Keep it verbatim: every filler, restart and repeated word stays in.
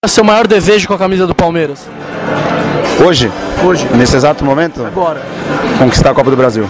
é o seu maior desejo com a camisa do Palmeiras? Hoje? Hoje. Nesse exato momento? Agora. Conquistar a Copa do Brasil.